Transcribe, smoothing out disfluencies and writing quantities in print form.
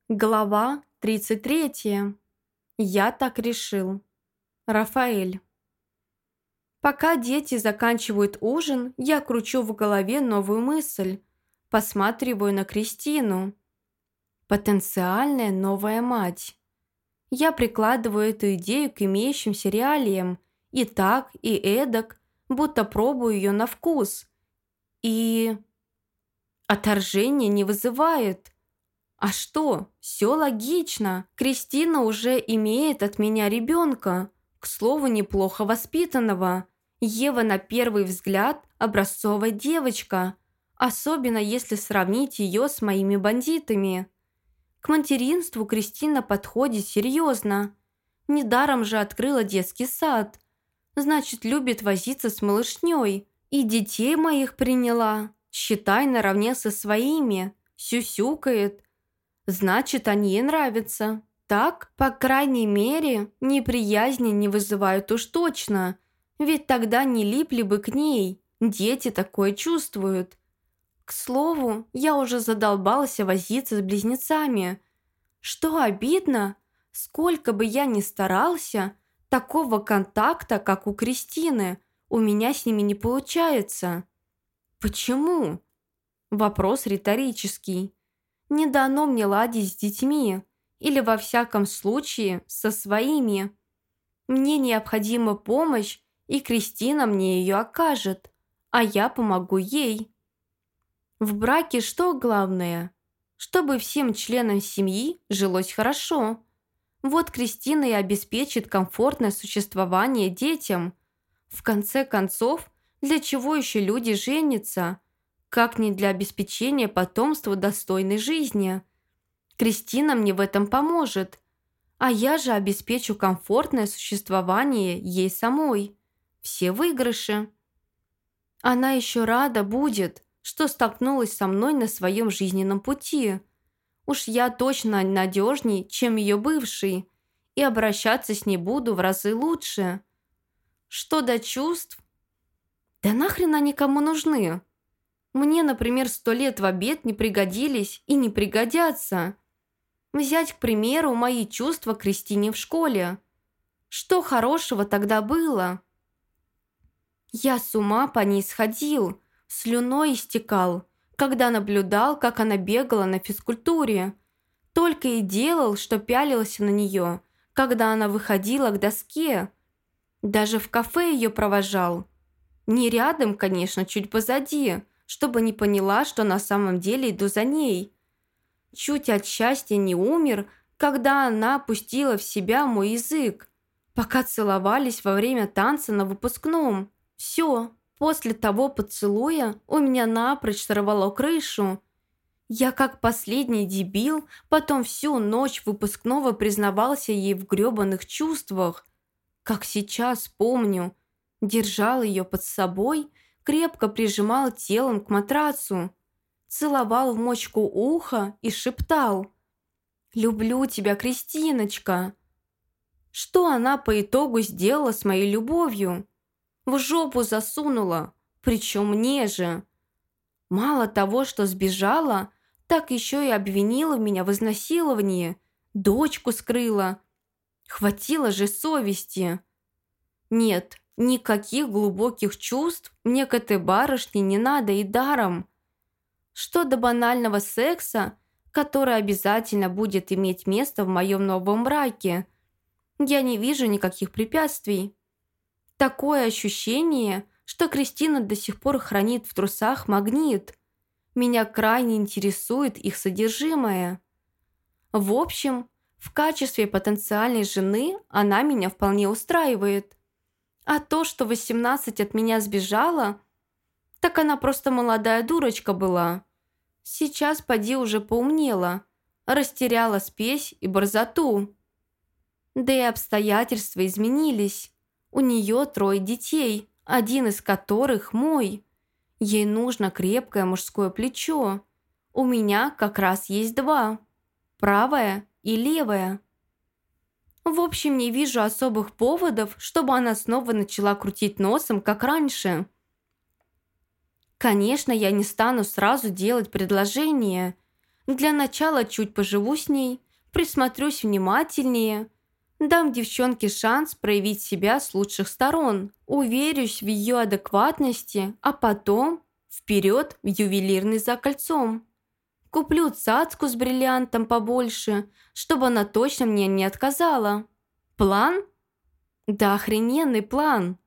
Глава 33. Я так решил. Рафаэль. Пока дети заканчивают ужин, я кручу в голове новую мысль. Посматриваю на Кристину. Потенциальная новая мать. Я прикладываю эту идею к имеющимся реалиям. И так, и эдак, будто пробую ее на вкус. И отторжение не вызывает. А что? Все логично. Кристина уже имеет от меня ребенка. К слову, неплохо воспитанного. Ева на первый взгляд образцовая девочка. Особенно если сравнить ее с моими бандитами. К материнству Кристина подходит серьезно. Недаром же открыла детский сад. Значит, любит возиться с малышней. И детей моих приняла. Считай, наравне со своими. Сюсюкает. Значит, они ей нравятся. Так, по крайней мере, неприязни не вызывают уж точно. Ведь тогда не липли бы к ней. Дети такое чувствуют. К слову, я уже задолбалась возиться с близнецами. Что обидно, сколько бы я ни старался, такого контакта, как у Кристины, у меня с ними не получается. Почему? Вопрос риторический. Не дано мне ладить с детьми, или во всяком случае со своими. Мне необходима помощь, и Кристина мне ее окажет, а я помогу ей. В браке что главное? Чтобы всем членам семьи жилось хорошо. Вот Кристина и обеспечит комфортное существование детям. В конце концов, для чего еще люди женятся? Как не для обеспечения потомства достойной жизни. Кристина мне в этом поможет, а я же обеспечу комфортное существование ей самой. Все выигрыши. Она еще рада будет, что столкнулась со мной на своем жизненном пути. Уж я точно надежней, чем ее бывший, и обращаться с ней буду в разы лучше. Что до чувств? Да нахрен они кому нужны? Мне, например, 100 лет в обед не пригодились и не пригодятся. Взять, к примеру, мои чувства к Кристине в школе. Что хорошего тогда было? Я с ума по ней сходил, слюной истекал, когда наблюдал, как она бегала на физкультуре. Только и делал, что пялился на нее, когда она выходила к доске. Даже в кафе ее провожал. Не рядом, конечно, чуть позади, чтобы не поняла, что на самом деле иду за ней. Чуть от счастья не умер, когда она опустила в себя мой язык, пока целовались во время танца на выпускном. Все, после того поцелуя у меня напрочь сорвало крышу. Я как последний дебил потом всю ночь выпускного признавался ей в грёбаных чувствах. Как сейчас помню, держал ее под собой, крепко прижимал телом к матрацу, целовал в мочку уха и шептал: «Люблю тебя, Кристиночка». Что она по итогу сделала с моей любовью? В жопу засунула, причем мне же. Мало того, что сбежала, так еще и обвинила меня в изнасиловании, дочку скрыла. Хватило же совести. Нет, никаких глубоких чувств мне к этой барышне не надо и даром. Что до банального секса, который обязательно будет иметь место в моем новом браке, я не вижу никаких препятствий. Такое ощущение, что Кристина до сих пор хранит в трусах магнит. Меня крайне интересует их содержимое. В общем, в качестве потенциальной жены она меня вполне устраивает. А то, что 18 от меня сбежала, так она просто молодая дурочка была. Сейчас поди уже поумнела, растеряла спесь и борзоту. Да и обстоятельства изменились. У нее 3 детей, один из которых мой. Ей нужно крепкое мужское плечо. У меня как раз есть 2. Правое и левое. В общем, не вижу особых поводов, чтобы она снова начала крутить носом, как раньше. Конечно, я не стану сразу делать предложение. Для начала чуть поживу с ней, присмотрюсь внимательнее, дам девчонке шанс проявить себя с лучших сторон, уверюсь в ее адекватности, а потом вперед в ювелирный за кольцом. Куплю цацку с бриллиантом побольше, чтобы она точно мне не отказала. План? Да охрененный план.